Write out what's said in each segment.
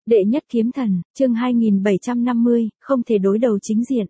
Đệ nhất kiếm thần, chương 2750, không thể đối đầu chính diện.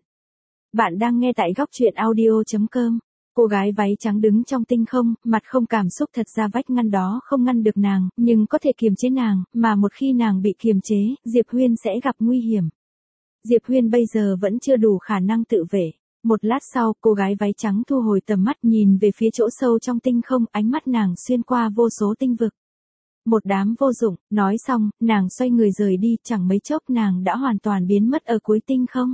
Bạn đang nghe tại góc truyện audio.com. Cô gái váy trắng đứng trong tinh không, mặt không cảm xúc, thật ra vách ngăn đó không ngăn được nàng, nhưng có thể kiềm chế nàng, mà một khi nàng bị kiềm chế, Diệp Huyên sẽ gặp nguy hiểm. Diệp Huyên bây giờ vẫn chưa đủ khả năng tự vệ. Một lát sau, cô gái váy trắng thu hồi tầm mắt nhìn về phía chỗ sâu trong tinh không, ánh mắt nàng xuyên qua vô số tinh vực. Một đám vô dụng, nói xong, nàng xoay người rời đi, chẳng mấy chốc nàng đã hoàn toàn biến mất ở cuối tinh không.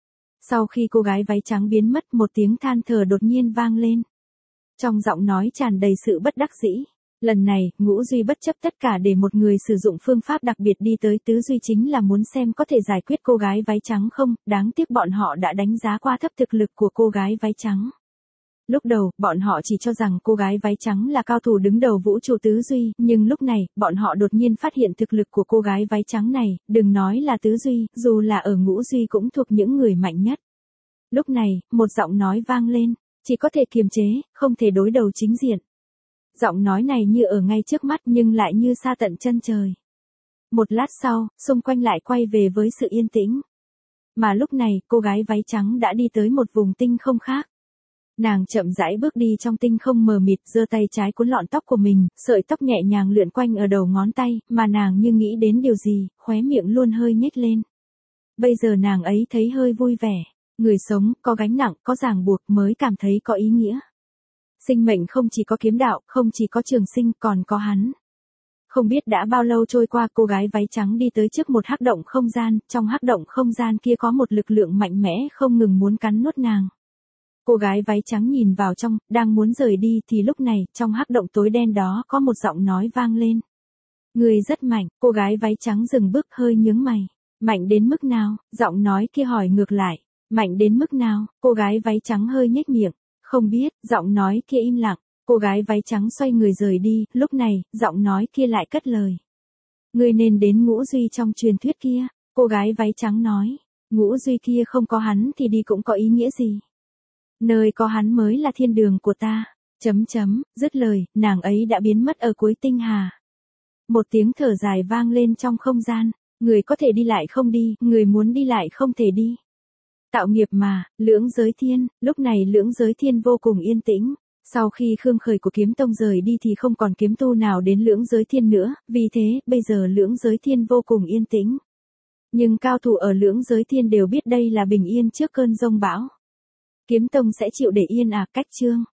Sau khi cô gái váy trắng biến mất, một tiếng than thở đột nhiên vang lên. Trong giọng nói tràn đầy sự bất đắc dĩ. Lần này, Ngũ Duy bất chấp tất cả để một người sử dụng phương pháp đặc biệt đi tới Tứ Duy, chính là muốn xem có thể giải quyết cô gái váy trắng không, đáng tiếc bọn họ đã đánh giá qua thấp thực lực của cô gái váy trắng. Lúc đầu, bọn họ chỉ cho rằng cô gái váy trắng là cao thủ đứng đầu vũ trụ Tứ Duy, nhưng lúc này, bọn họ đột nhiên phát hiện thực lực của cô gái váy trắng này, đừng nói là Tứ Duy, dù là ở Ngũ Duy cũng thuộc những người mạnh nhất. Lúc này, một giọng nói vang lên, chỉ có thể kiềm chế, không thể đối đầu chính diện. Giọng nói này như ở ngay trước mắt nhưng lại như xa tận chân trời. Một lát sau, xung quanh lại quay về với sự yên tĩnh. Mà lúc này, cô gái váy trắng đã đi tới một vùng tinh không khác. Nàng chậm rãi bước đi trong tinh không mờ mịt, giơ tay trái cuốn lọn tóc của mình, sợi tóc nhẹ nhàng lượn quanh ở đầu ngón tay, mà nàng như nghĩ đến điều gì, khóe miệng luôn hơi nhếch lên. Bây giờ nàng ấy thấy hơi vui vẻ. Người sống, có gánh nặng, có ràng buộc mới cảm thấy có ý nghĩa. Sinh mệnh không chỉ có kiếm đạo, không chỉ có trường sinh, còn có hắn. Không biết đã bao lâu trôi qua, cô gái váy trắng đi tới trước một hắc động không gian, trong hắc động không gian kia có một lực lượng mạnh mẽ không ngừng muốn cắn nuốt nàng. Cô gái váy trắng nhìn vào trong, đang muốn rời đi thì lúc này, trong hắc động tối đen đó có một giọng nói vang lên. Người rất mạnh, cô gái váy trắng dừng bước hơi nhướng mày. Mạnh đến mức nào? Giọng nói kia hỏi ngược lại. Mạnh đến mức nào? Cô gái váy trắng hơi nhếch miệng. Không biết, giọng nói kia im lặng. Cô gái váy trắng xoay người rời đi, lúc này, giọng nói kia lại cất lời. Người nên đến Ngũ Duy trong truyền thuyết kia. Cô gái váy trắng nói. Ngũ Duy kia không có hắn thì đi cũng có ý nghĩa gì? Nơi có hắn mới là thiên đường của ta. Dứt lời, nàng ấy đã biến mất ở cuối tinh hà. Một tiếng thở dài vang lên trong không gian. Người có thể đi lại không đi, người muốn đi lại không thể đi. Tạo nghiệp mà, Lưỡng Giới Thiên. Lúc này Lưỡng Giới Thiên vô cùng yên tĩnh. Sau khi Khương Khởi của Kiếm Tông rời đi thì không còn kiếm tu nào đến Lưỡng Giới Thiên nữa, vì thế, bây giờ Lưỡng Giới Thiên vô cùng yên tĩnh. Nhưng cao thủ ở Lưỡng Giới Thiên đều biết đây là bình yên trước cơn giông bão. Kiếm Tông sẽ chịu để yên à? Cách chương.